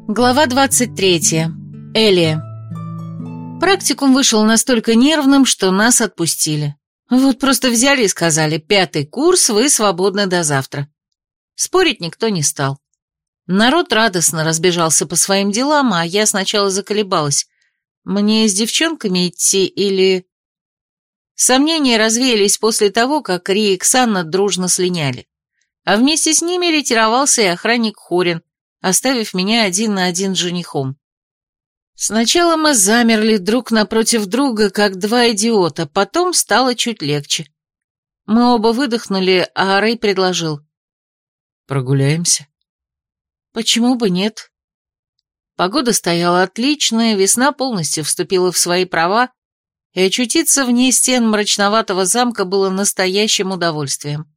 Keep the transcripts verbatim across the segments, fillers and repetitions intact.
Глава двадцать третья. Элия. Практикум вышел настолько нервным, что нас отпустили. Вот просто взяли и сказали: пятый курс, вы свободны до завтра. Спорить никто не стал. Народ радостно разбежался по своим делам, а я сначала заколебалась. Мне с девчонками идти или... Сомнения развеялись после того, как Ри и Ксанна дружно слиняли. А вместе с ними ретировался и охранник Хорин, оставив меня один на один с женихом. Сначала мы замерли друг напротив друга, как два идиота, потом стало чуть легче. Мы оба выдохнули, а Рэй предложил: «Прогуляемся?» «Почему бы нет?» Погода стояла отличная, весна полностью вступила в свои права, и очутиться вне стен мрачноватого замка было настоящим удовольствием.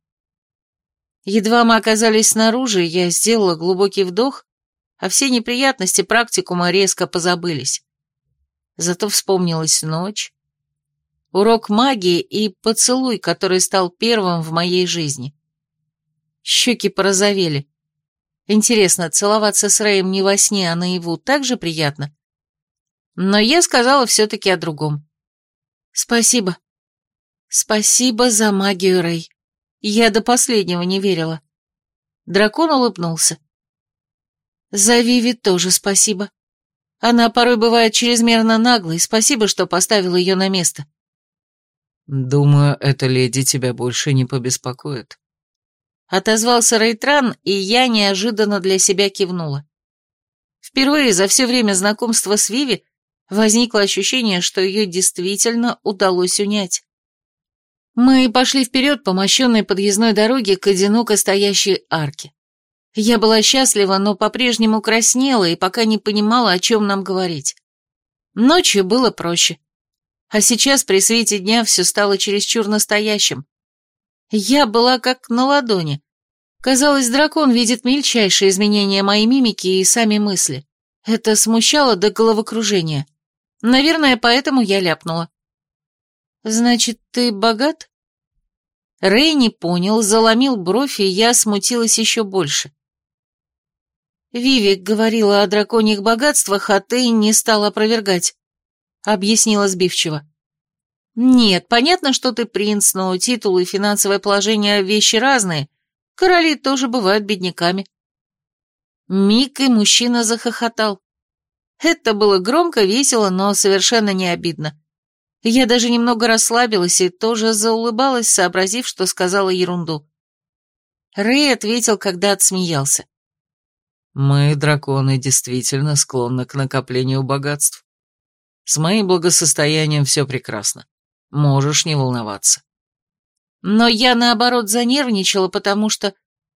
Едва мы оказались снаружи, я сделала глубокий вдох, а все неприятности практикума резко позабылись. Зато вспомнилась ночь, урок магии и поцелуй, который стал первым в моей жизни. Щеки порозовели. Интересно, целоваться с Рэем не во сне, а наяву так же приятно? Но я сказала все-таки о другом. «Спасибо. Спасибо за магию, Рэй. Я до последнего не верила». Дракон улыбнулся. «За Виви тоже спасибо. Она порой бывает чрезмерно наглой. Спасибо, что поставила ее на место». «Думаю, эта леди тебя больше не побеспокоит». Отозвался Рейтран, и я неожиданно для себя кивнула. Впервые за все время знакомства с Виви возникло ощущение, что ее действительно удалось унять. Мы пошли вперед по мощенной подъездной дороге к одиноко стоящей арке. Я была счастлива, но по-прежнему краснела и пока не понимала, о чем нам говорить. Ночью было проще. А сейчас при свете дня все стало чересчур настоящим. Я была как на ладони. Казалось, дракон видит мельчайшие изменения моей мимики и сами мысли. Это смущало до головокружения. Наверное, поэтому я ляпнула: «Значит, ты богат?» Рэй не понял, заломил бровь, и я смутилась еще больше. «Виви говорила о драконьих богатствах, а ты не стал опровергать», — объяснила сбивчиво. «Нет, понятно, что ты принц, но титулы и финансовое положение — вещи разные. Короли тоже бывают бедняками». Миг, и мужчина захохотал. Это было громко, весело, но совершенно не обидно. Я даже немного расслабилась и тоже заулыбалась, сообразив, что сказала ерунду. Рэй ответил, когда отсмеялся. «Мы, драконы, действительно склонны к накоплению богатств. С моим благосостоянием все прекрасно. Можешь не волноваться». Но я, наоборот, занервничала, потому что...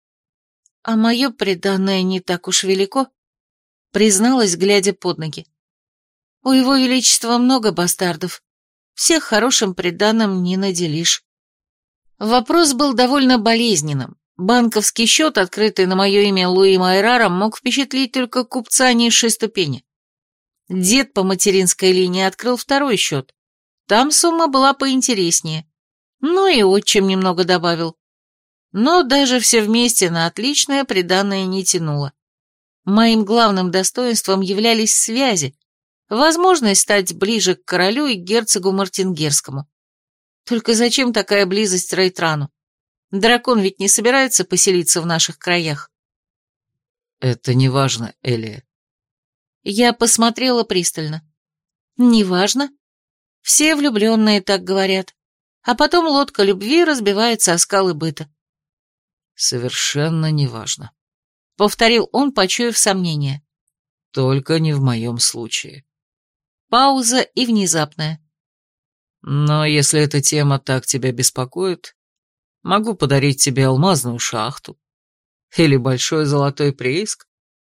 А мое приданное не так уж велико, призналась, глядя под ноги. У его величества много бастардов. Всех хорошим приданым не наделишь. Вопрос был довольно болезненным. Банковский счет, открытый на мое имя Луи Майраром, мог впечатлить только купца низшей ступени. Дед по материнской линии открыл второй счет. Там сумма была поинтереснее. Ну и отчим немного добавил. Но даже все вместе на отличное приданое не тянуло. Моим главным достоинством являлись связи, возможность стать ближе к королю и герцогу Мартингерскому. Только зачем такая близость Рейтрану? Дракон ведь не собирается поселиться в наших краях. «Это не важно, Элия». Я посмотрела пристально. «Не важно? Все влюбленные так говорят. А потом лодка любви разбивается о скалы быта». «Совершенно не важно», — повторил он, почуяв сомнение. «Только не в моем случае». Пауза и внезапная. «Но если эта тема так тебя беспокоит, могу подарить тебе алмазную шахту или большой золотой прииск».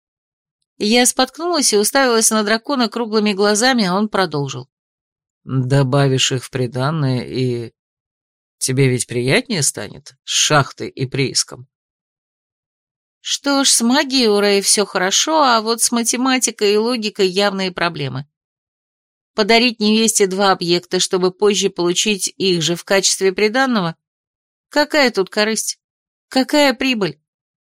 Я споткнулась и уставилась на дракона круглыми глазами, а он продолжил. «Добавишь их в приданное, и тебе ведь приятнее станет с шахтой и прииском». Что ж, с магией у Рэя все хорошо, а вот с математикой и логикой явные проблемы. Подарить невесте два объекта, чтобы позже получить их же в качестве приданного? Какая тут корысть? Какая прибыль?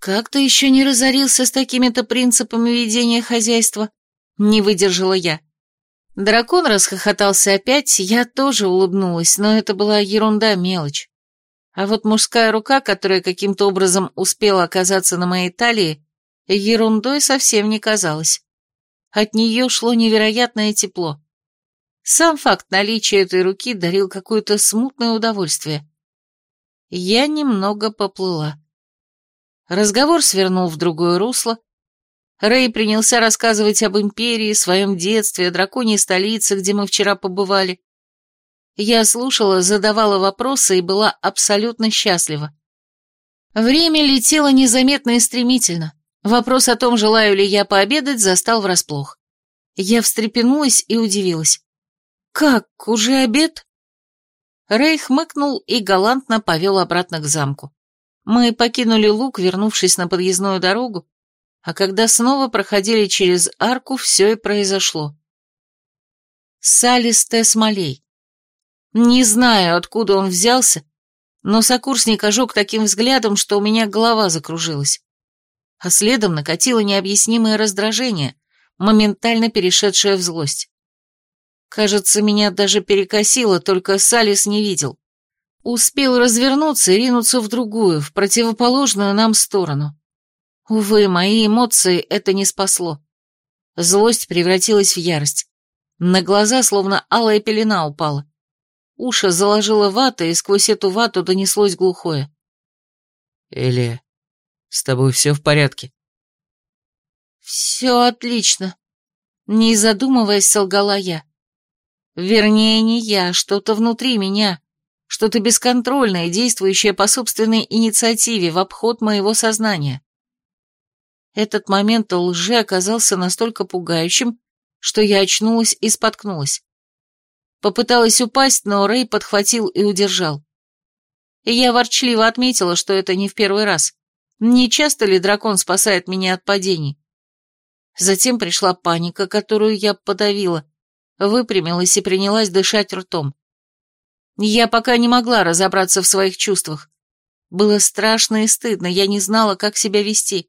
как ты еще не разорился с такими-то принципами ведения хозяйства? Не выдержала я. Дракон расхохотался опять, я тоже улыбнулась, но это была ерунда, мелочь. А вот мужская рука, которая каким-то образом успела оказаться на моей талии, ерундой совсем не казалась. От нее шло невероятное тепло. Сам факт наличия этой руки дарил какое-то смутное удовольствие. Я немного поплыла. Разговор свернул в другое русло. Рэй принялся рассказывать об империи, своем детстве, о драконьей столице, где мы вчера побывали. Я слушала, задавала вопросы и была абсолютно счастлива. Время летело незаметно и стремительно. Вопрос о том, желаю ли я пообедать, застал врасплох. Я встрепенулась и удивилась. «Как, уже обед?» Рэй хмыкнул и галантно повел обратно к замку. Мы покинули луг, вернувшись на подъездную дорогу, а когда снова проходили через арку, все и произошло. Салис Тесс Малей. Не знаю, откуда он взялся, но сокурсник ожег таким взглядом, что у меня голова закружилась. А следом накатило необъяснимое раздражение, моментально перешедшее в злость. Кажется, меня даже перекосило, только Салис не видел. Успел развернуться и ринуться в другую, в противоположную нам сторону. Увы, мои эмоции это не спасло. Злость превратилась в ярость. На глаза словно алая пелена упала. Уши заложило вата, и сквозь эту вату донеслось глухое. «Элия, с тобой все в порядке?» «Все отлично», — не задумываясь, солгала я. Вернее, не я, что-то внутри меня, что-то бесконтрольное, действующее по собственной инициативе в обход моего сознания. Этот момент лжи оказался настолько пугающим, что я очнулась и споткнулась. Попыталась упасть, но Рэй подхватил и удержал. И я ворчливо отметила, что это не в первый раз. Не часто ли дракон спасает меня от падений? Затем пришла паника, которую я подавила, выпрямилась и принялась дышать ртом. Я пока не могла разобраться в своих чувствах. Было страшно и стыдно, я не знала, как себя вести.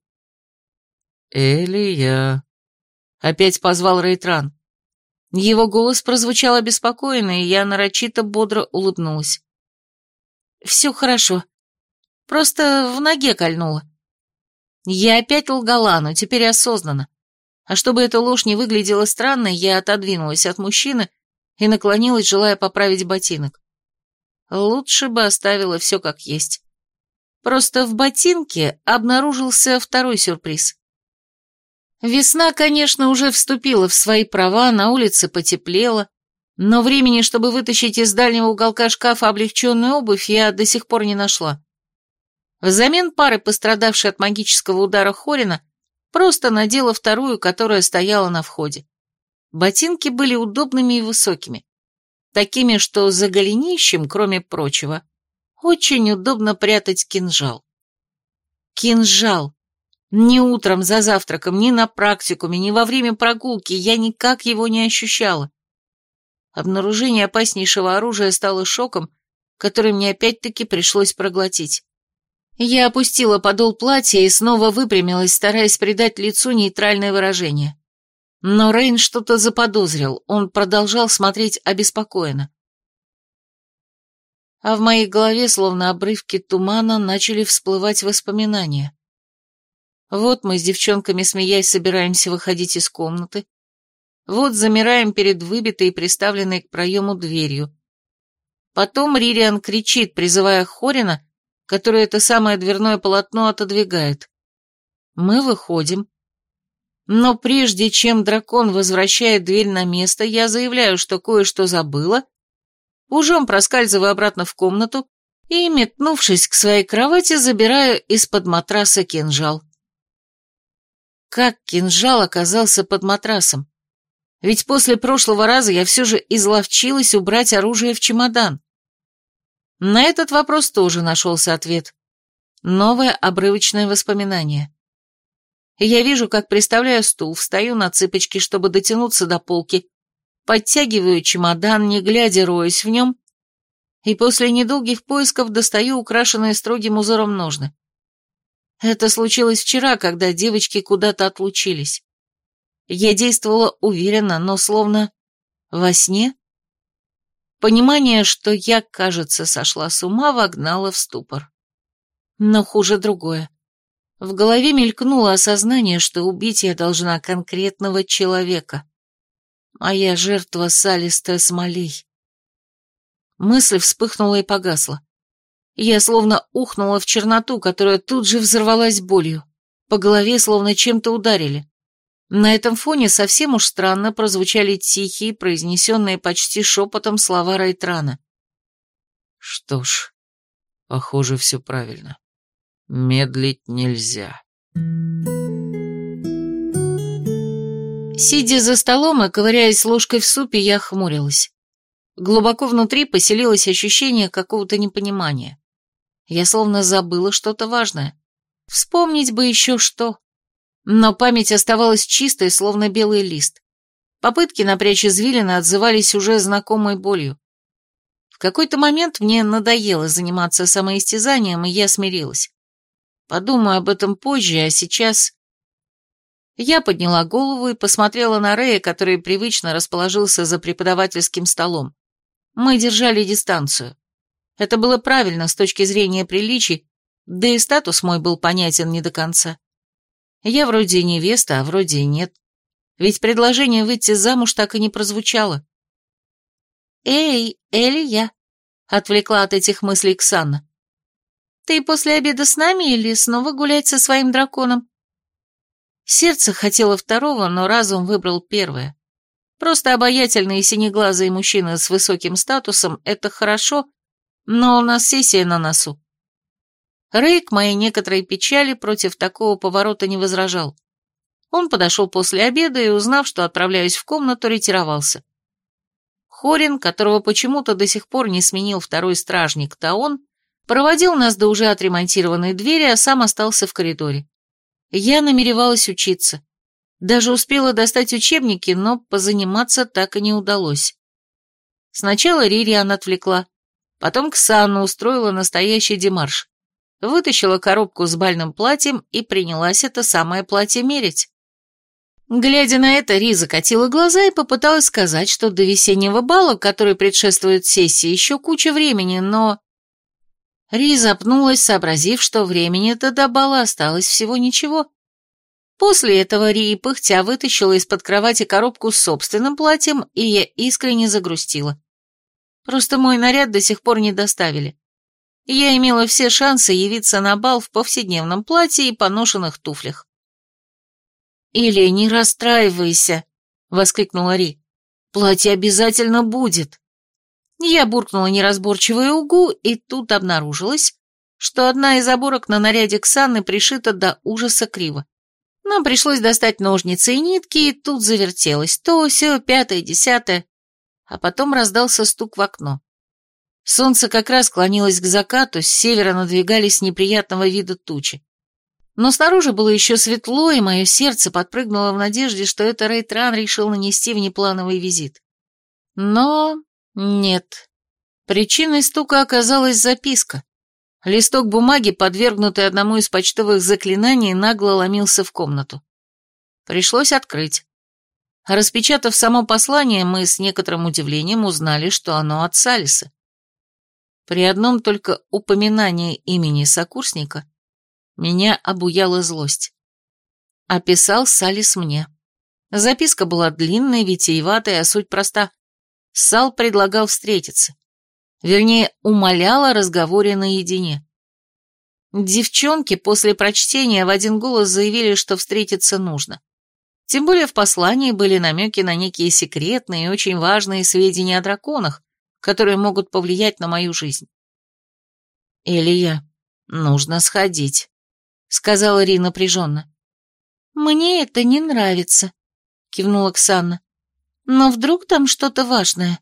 «Элия...» — опять позвал Рейтран. Его голос прозвучал обеспокоенно, и я нарочито бодро улыбнулась. «Все хорошо. Просто в ноге кольнуло». Я опять лгала, но теперь осознанно. А чтобы эта ложь не выглядела странной, я отодвинулась от мужчины и наклонилась, желая поправить ботинок. Лучше бы оставила все как есть. Просто в ботинке обнаружился второй сюрприз. Весна, конечно, уже вступила в свои права, на улице потеплело, но времени, чтобы вытащить из дальнего уголка шкафа облегченную обувь, я до сих пор не нашла. Взамен пары, пострадавшей от магического удара Хорина, просто надела вторую, которая стояла на входе. Ботинки были удобными и высокими. Такими, что за голенищем, кроме прочего, очень удобно прятать кинжал. Кинжал. Ни утром за завтраком, ни на практикуме, ни во время прогулки я никак его не ощущала. Обнаружение опаснейшего оружия стало шоком, который мне опять-таки пришлось проглотить. Я опустила подол платья и снова выпрямилась, стараясь придать лицу нейтральное выражение. Но Рейн что-то заподозрил, он продолжал смотреть обеспокоенно. А в моей голове, словно обрывки тумана, начали всплывать воспоминания. Вот мы с девчонками, смеясь, собираемся выходить из комнаты. Вот замираем перед выбитой и приставленной к проему дверью. Потом Ририан кричит, призывая Хорина, который это самое дверное полотно отодвигает. Мы выходим. Но прежде чем дракон возвращает дверь на место, я заявляю, что кое-что забыла, ужом проскальзываю обратно в комнату и, метнувшись к своей кровати, забираю из-под матраса кинжал. Как кинжал оказался под матрасом? Ведь после прошлого раза я все же изловчилась убрать оружие в чемодан. На этот вопрос тоже нашелся ответ. Новое обрывочное воспоминание. Я вижу, как приставляю стул, встаю на цыпочки, чтобы дотянуться до полки, подтягиваю чемодан, не глядя, роюсь в нем, и после недолгих поисков достаю украшенные строгим узором ножны. Это случилось вчера, когда девочки куда-то отлучились. Я действовала уверенно, но словно во сне. Понимание, что я, кажется, сошла с ума, вогнало в ступор. Но хуже другое. В голове мелькнуло осознание, что убить я должна конкретного человека. Моя жертва Салли Стресс-Малей. Мысль вспыхнула и погасла. Я словно ухнула в черноту, которая тут же взорвалась болью. По голове словно чем-то ударили. На этом фоне совсем уж странно прозвучали тихие, произнесенные почти шепотом слова Райтрана. Что ж, похоже, все правильно. Медлить нельзя. Сидя за столом и ковыряясь ложкой в супе, я хмурилась. Глубоко внутри поселилось ощущение какого-то непонимания. Я словно забыла что-то важное. Вспомнить бы еще что. Но память оставалась чистой, словно белый лист. Попытки напрячь извилины отзывались уже знакомой болью. В какой-то момент мне надоело заниматься самоистязанием, и я смирилась. Подумаю об этом позже, а сейчас... Я подняла голову и посмотрела на Рэя, который привычно расположился за преподавательским столом. Мы держали дистанцию. Это было правильно с точки зрения приличий, да и статус мой был понятен не до конца. Я вроде и невеста, а вроде и нет. Ведь предложение выйти замуж так и не прозвучало. «Эй, Элия!» — отвлекла от этих мыслей Ксанна. «Ты после обеда с нами или снова гулять со своим драконом?» Сердце хотело второго, но разум выбрал первое. Просто обаятельные синеглазые мужчины с высоким статусом — это хорошо, но у нас сессия на носу. Рэй к моей некоторой печали против такого поворота не возражал. Он подошел после обеда и, узнав, что отправляюсь в комнату, ретировался. Хорин, которого почему-то до сих пор не сменил второй стражник Таон, проводил нас до уже отремонтированной двери, а сам остался в коридоре. Я намеревалась учиться. Даже успела достать учебники, но позаниматься так и не удалось. Сначала Ририан отвлекла, потом Ксанна устроила настоящий демарш. Вытащила коробку с бальным платьем и принялась это самое платье мерить. Глядя на это, Ри закатила глаза и попыталась сказать, что до весеннего бала, который предшествует сессии, еще куча времени, но... Ри запнулась, сообразив, что времени-то до бала осталось всего ничего. После этого Ри пыхтя вытащила из-под кровати коробку с собственным платьем, и я искренне загрустила. Просто мой наряд до сих пор не доставили. Я имела все шансы явиться на бал в повседневном платье и поношенных туфлях. «Или не расстраивайся», — воскликнула Ри. «Платье обязательно будет». Я буркнула неразборчивое угу, и тут обнаружилось, что одна из оборок на наряде Ксанны пришита до ужаса криво. Нам пришлось достать ножницы и нитки, и тут завертелось то, сё, пятое, десятое, а потом раздался стук в окно. Солнце как раз клонилось к закату, с севера надвигались неприятного вида тучи. Но снаружи было еще светло, и мое сердце подпрыгнуло в надежде, что это Рейтран решил нанести внеплановый визит. Но нет. Причиной стука оказалась записка. Листок бумаги, подвергнутый одному из почтовых заклинаний, нагло ломился в комнату. Пришлось открыть. Распечатав само послание, мы с некоторым удивлением узнали, что оно от Салиса. При одном только упоминании имени сокурсника меня обуяла злость. Описал Салис мне. Записка была длинной, витиеватой, а суть проста. Сал предлагал встретиться. Вернее, умолял о разговоре наедине. Девчонки после прочтения в один голос заявили, что встретиться нужно. Тем более в послании были намеки на некие секретные и очень важные сведения о драконах, которые могут повлиять на мою жизнь. «Элия, нужно сходить», — сказала Ри напряженно. «Мне это не нравится», — кивнула Ксанна. «Но вдруг там что-то важное?»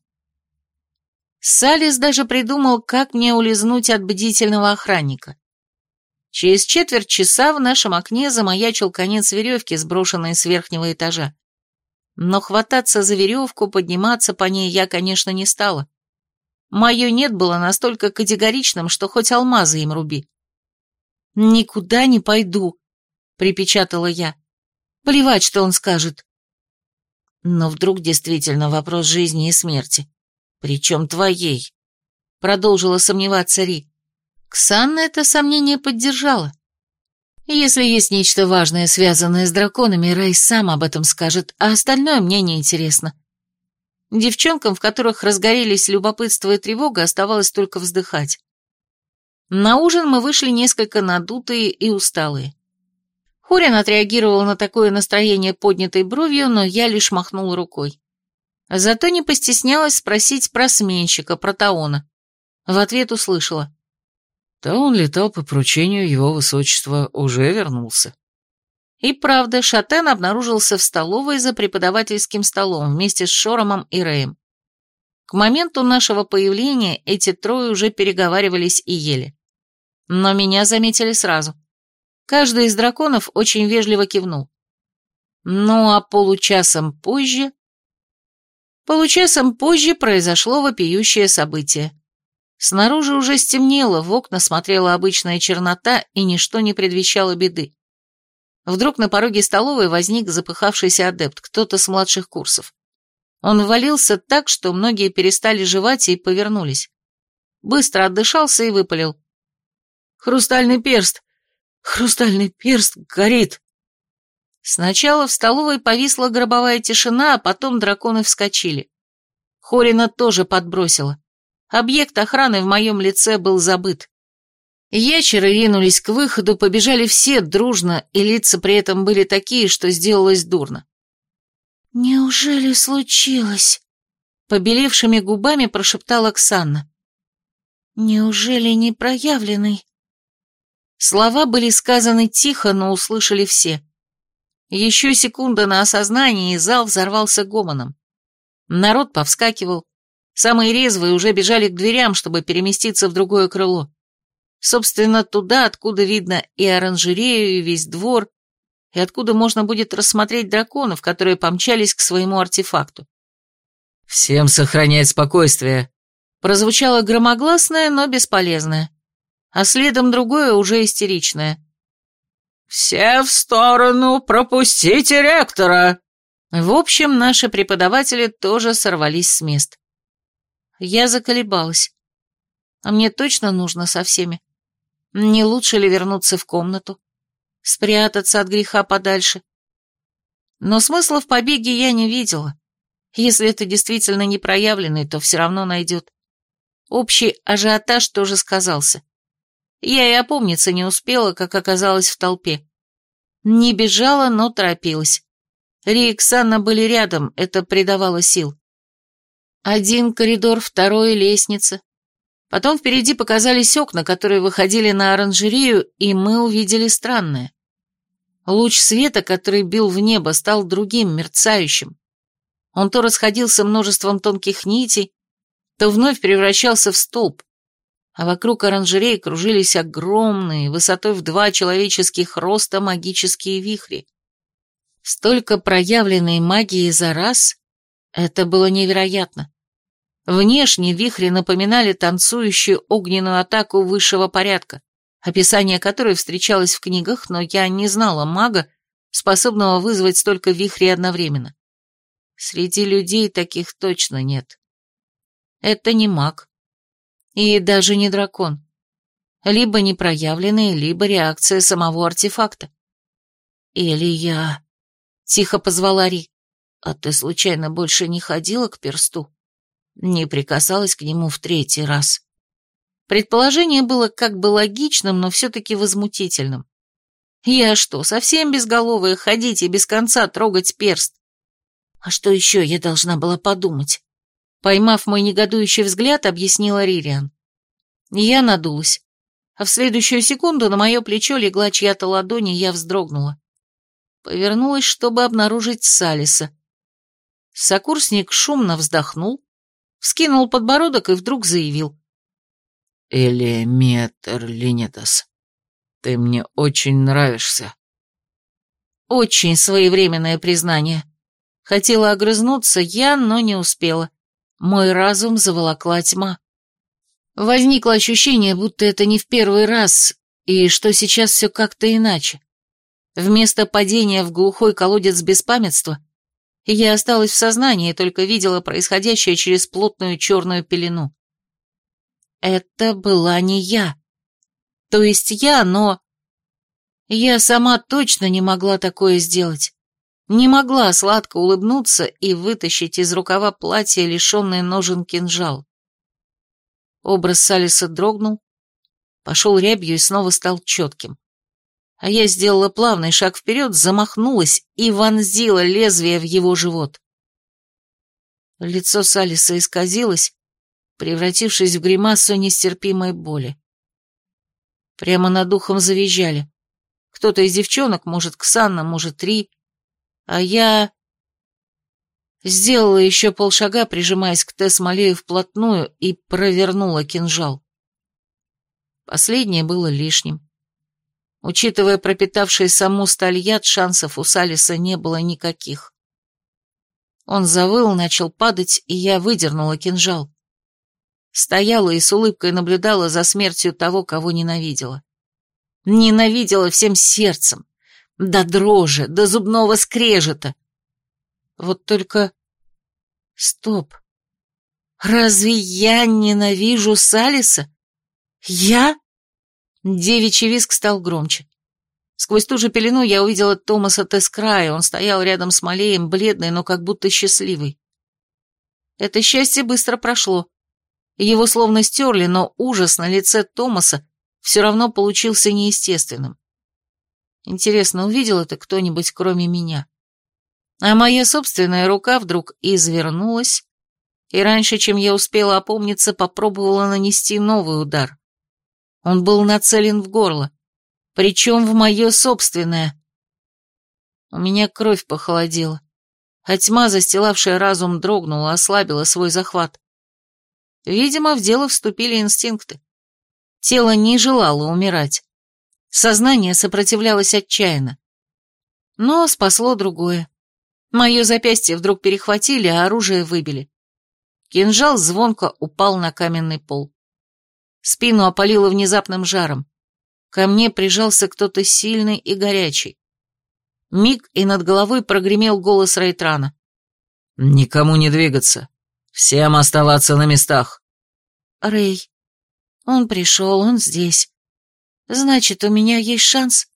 Салис даже придумал, как мне улизнуть от бдительного охранника. Через четверть часа в нашем окне замаячил конец веревки, сброшенной с верхнего этажа. Но хвататься за веревку, подниматься по ней я, конечно, не стала. Мое «нет» было настолько категоричным, что хоть алмазы им руби. «Никуда не пойду», — припечатала я. «Плевать, что он скажет». Но вдруг действительно вопрос жизни и смерти. Причем твоей, продолжила сомневаться Ри. Ксанна это сомнение поддержала. Если есть нечто важное, связанное с драконами, Рай сам об этом скажет, а остальное мне не интересно. Девчонкам, в которых разгорелись любопытство и тревога, оставалось только вздыхать. На ужин мы вышли несколько надутые и усталые. Хорин отреагировал на такое настроение поднятой бровью, но я лишь махнул рукой. Зато не постеснялась спросить про сменщика, про Таона. В ответ услышала. Таон летал по поручению его высочества, уже вернулся. И правда, Шатен обнаружился в столовой за преподавательским столом вместе с Шоромом и Рэем. К моменту нашего появления эти трое уже переговаривались и ели. Но меня заметили сразу. Каждый из драконов очень вежливо кивнул. Ну а получасом позже... Получасом позже произошло вопиющее событие. Снаружи уже стемнело, в окна смотрела обычная чернота, и ничто не предвещало беды. Вдруг на пороге столовой возник запыхавшийся адепт, кто-то с младших курсов. Он ввалился так, что многие перестали жевать и повернулись. Быстро отдышался и выпалил. «Хрустальный перст! Хрустальный перст горит!» Сначала в столовой повисла гробовая тишина, а потом драконы вскочили. Хорина тоже подбросила. Объект охраны в моем лице был забыт. Ящеры ринулись к выходу, побежали все дружно, и лица при этом были такие, что сделалось дурно. «Неужели случилось?» — побелевшими губами прошептала Ксанна. «Неужели не проявленный?» Слова были сказаны тихо, но услышали все. Еще секунда на осознание, и зал взорвался гомоном. Народ повскакивал. Самые резвые уже бежали к дверям, чтобы переместиться в другое крыло. Собственно, туда, откуда видно и оранжерею, и весь двор, и откуда можно будет рассмотреть драконов, которые помчались к своему артефакту. «Всем сохранять спокойствие!» Прозвучало громогласное, но бесполезное. А следом другое, уже истеричное. «Все в сторону, пропустите ректора!» В общем, наши преподаватели тоже сорвались с мест. Я заколебалась. А мне точно нужно со всеми? Не лучше ли вернуться в комнату? Спрятаться от греха подальше? Но смысла в побеге я не видела. Если это действительно не проявленный, то все равно найдет. Общий ажиотаж тоже сказался. Я и опомниться не успела, как оказалась в толпе. Не бежала, но торопилась. Ри и Ксанна были рядом, это придавало сил. Один коридор, второй лестница. Потом впереди показались окна, которые выходили на оранжерею, и мы увидели странное. Луч света, который бил в небо, стал другим, мерцающим. Он то расходился множеством тонких нитей, то вновь превращался в столб, а вокруг оранжереи кружились огромные, высотой в два человеческих роста магические вихри. Столько проявленной магии за раз — это было невероятно. Внешне вихри напоминали танцующую огненную атаку высшего порядка, описание которой встречалось в книгах, но я не знала мага, способного вызвать столько вихрей одновременно. Среди людей таких точно нет. Это не маг. И даже не дракон. Либо непроявленный, либо реакция самого артефакта. «Или я...» — тихо позвала Ри. «А ты случайно больше не ходила к персту? Не прикасалась к нему в третий раз?» Предположение было как бы логичным, но все-таки возмутительным. «Я что, совсем безголовая, ходить и без конца трогать перст?» «А что еще я должна была подумать?» Поймав мой негодующий взгляд, объяснила Ририан. Я надулась, а в следующую секунду на мое плечо легла чья-то ладонь, и я вздрогнула. Повернулась, чтобы обнаружить Салиса. Сокурсник шумно вздохнул, вскинул подбородок и вдруг заявил. «Элеметр Линетас, ты мне очень нравишься». Очень своевременное признание. Хотела огрызнуться я, но не успела. Мой разум заволокла тьма. Возникло ощущение, будто это не в первый раз, И что сейчас все как-то иначе. Вместо падения в глухой колодец беспамятства я осталась в сознании и только видела происходящее через плотную черную пелену. Это была не я. То есть я, но... Я сама точно не могла такое сделать. Не могла сладко улыбнуться и вытащить из рукава платья лишенный ножен кинжал. Образ Салиса дрогнул, пошел рябью и снова стал четким. А я сделала плавный шаг вперед, замахнулась и вонзила лезвие в его живот. Лицо Салиса исказилось, превратившись в гримасу нестерпимой боли. Прямо над духом завизжали. Кто-то из девчонок, может, Ксанна, может, Ри, а я... Сделала еще полшага, прижимаясь к Тесс Малею вплотную, и провернула кинжал. Последнее было лишним. Учитывая пропитавший саму сталь яд, шансов у Салиса не было никаких. Он завыл, начал падать, и я выдернула кинжал. Стояла и с улыбкой наблюдала за смертью того, кого ненавидела. Ненавидела всем сердцем, до дрожи, до зубного скрежета. Вот только... Стоп. Разве я ненавижу Салиса? Я? Девичий визг стал громче. Сквозь ту же пелену я увидела Томаса Тескрая. Он стоял рядом с Малеем, бледный, но как будто счастливый. Это счастье быстро прошло. Его словно стерли, но ужас на лице Томаса все равно получился неестественным. Интересно, увидел это кто-нибудь, кроме меня? А моя собственная рука вдруг извернулась, и раньше, чем я успела опомниться, попробовала нанести новый удар. Он был нацелен в горло, причем в мое собственное. У меня кровь похолодела, а тьма, застилавшая разум, дрогнула, ослабила свой захват. Видимо, в дело вступили инстинкты. Тело не желало умирать. Сознание сопротивлялось отчаянно. Но спасло другое. Мое запястье вдруг перехватили, а оружие выбили. Кинжал звонко упал на каменный пол. Спину опалило внезапным жаром. Ко мне прижался кто-то сильный и горячий. Миг, и над головой прогремел голос Рейтрана. «Никому не двигаться. Всем оставаться на местах». «Рей, он пришел, он здесь. Значит, у меня есть шанс?»